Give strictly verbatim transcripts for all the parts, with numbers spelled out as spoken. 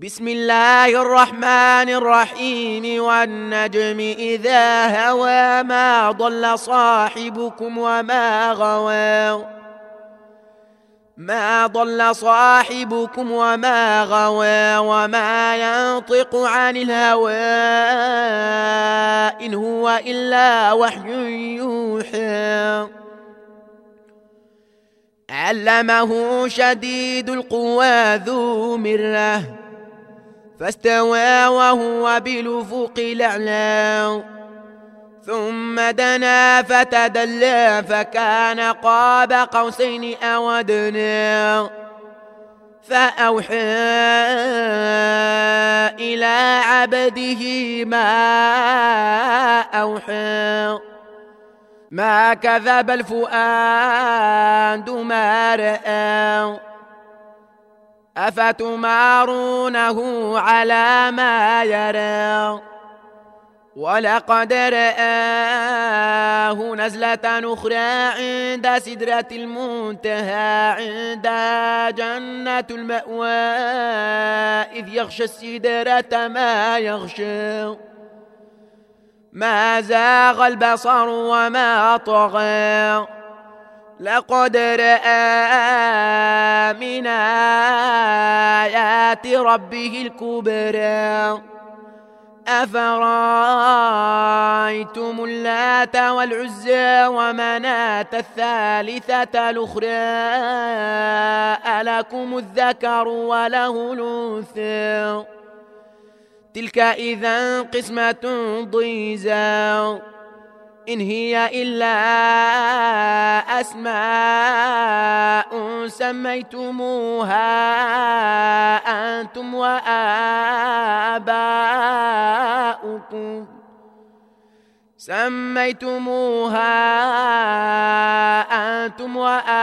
بسم الله الرحمن الرحيم والنجم إذا هوى ما ضل صاحبكم وما غوى ما ضل صاحبكم وما غوى وما ينطق عن الهوى إن هو إلا وحي يوحى علمه شديد القوى ذو مرة فاستوى وهو بالأفق الأعلى ثم دنا فتدلى فكان قاب قوسين أو أدنى فأوحى إلى عبده ما أوحى ما كذب الفؤاد ما رأى أفتمارونه على ما يرى ولقد رآه نزلة أخرى عند سدرة المنتهى عند جنة المأوى إذ يغشى السدرة ما يغشى ما زاغ البصر وما طغى لقد رأى من آيات ربه الكبرى أفرأيتم اللات والعزى ومناة الثالثة الأخرى ألكم الذكر وله الأنثى تلك إذا قسمة ضيزى إن هي إلا أسماء سميتموها أنتم وآباؤكم سميتموها أنتم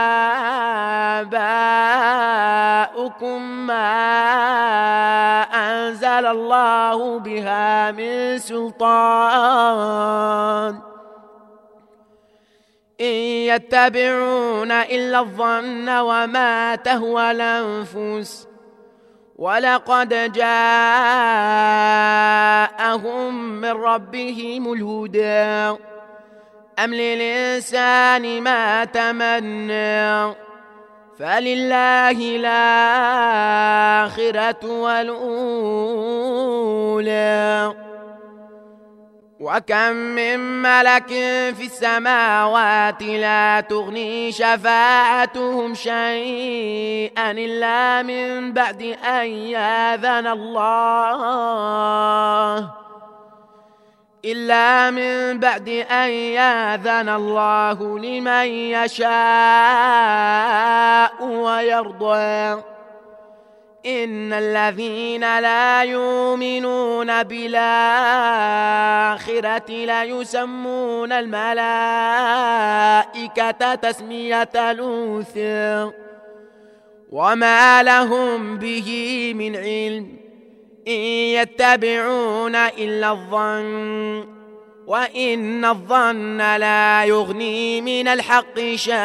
وآباؤكم ما أنزل الله بها من سلطان إن يتبعون إلا الظن وما تهوى الأنفس ولقد جاءهم من ربهم الهدى أم للإنسان ما تمنى فلله الآخرة والأولى وكم من ملك في السماوات لا تغني شفاعتهم شيئا إلا من بعد أن يأذن الله إلا من بعد أن يأذن الله لمن يشاء ويرضى إن الذين لا يؤمنون بالآخرة لا يسمون الملائكة تسمية الأنثى وما لهم به من علم إن يتبعون إلا الظن وإن الظن لا يغني من الحق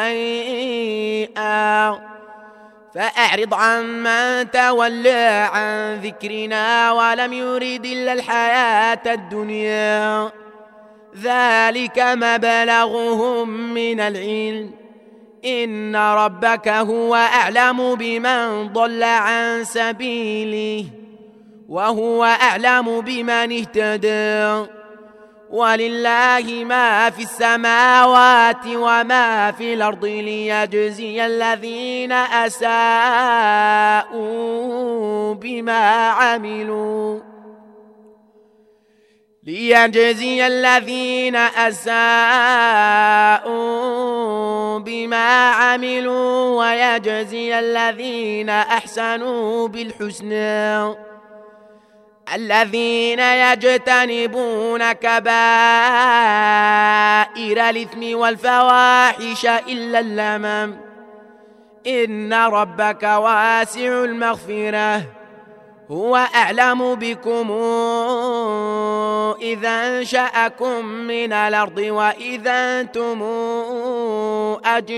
شيئا فأعرض عن من تولى عن ذكرنا ولم يرد إلا الحياة الدنيا ذلك مبلغهم من العلم إن ربك هو أعلم بمن ضل عن سبيله وهو أعلم بمن اهتدى ولله ما في السماوات وما في الأرض ليجزي الذين أساءوا بما عملوا ليجزي الذين أساءوا بما عملوا ويجزي الذين أحسنوا بالحسنى الذين يجتنبون كبائر الإثم والفواحش إلا اللمم إن ربك واسع المغفرة هو أعلم بكم إذا أنشأكم من الأرض وإذا أنتم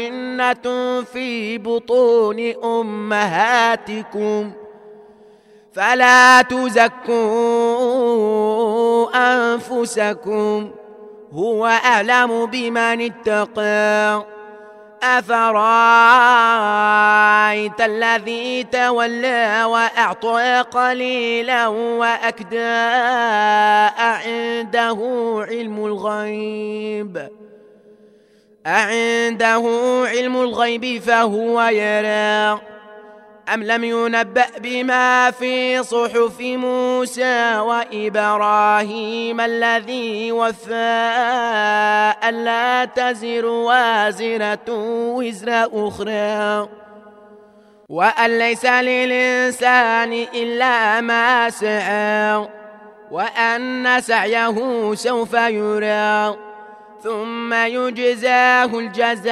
أجنة في بطون أمهاتكم فلا تزكوا أنفسكم هو أعلم بمن اتقى. أفرأيت الذي تولى وأعطى قليلا وأكدى أعنده علم الغيب أعنده علم الغيب فهو يرى أم لم ينبأ بما في صحف موسى وإبراهيم الذي وفى ألا تزر وازرة وزر أخرى وأن ليس للإنسان إلا ما سعى وأن سعيه سوف يرى ثم يجزاه الجزاء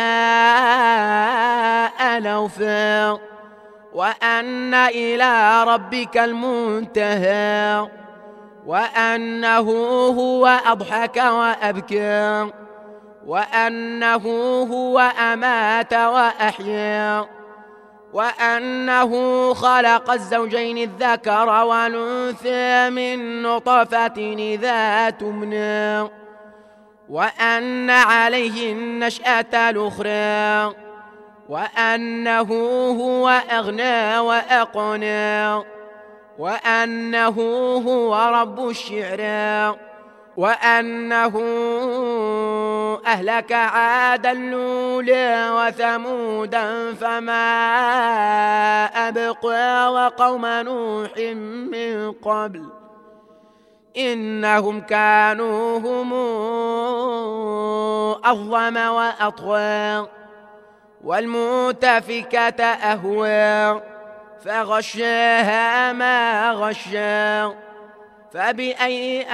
الأوفى وأن إلى ربك المنتهى وأنه هو أضحك وأبكى وأنه هو أمات وأحيا وأنه خلق الزوجين الذكر والأنثى من نطفة إذا تمنى وأن عليه النشأة الأخرى وأنه هو أغنى وأقنى وأنه هو رب الشعرى وأنه أهلك عادا الأولى وثمودا فما أبقى وقوم نوح من قبل إنهم كانوا هم أظلم وأطغى والمؤتفكة أهوى فغشاها ما غشى فبأي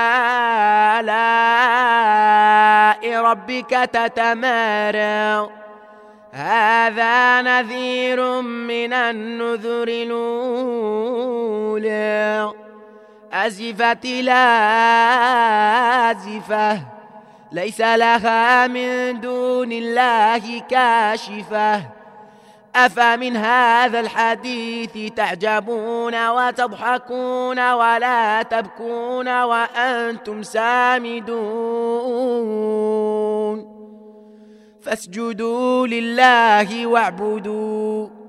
آلاء ربك تتمارى هذا نذير من النذر الأولى أزفت الآزفة ليس لها من دون الله كاشفة أفمن هذا الحديث تعجبون وتضحكون ولا تبكون وأنتم سامدون فاسجدوا لله واعبدوا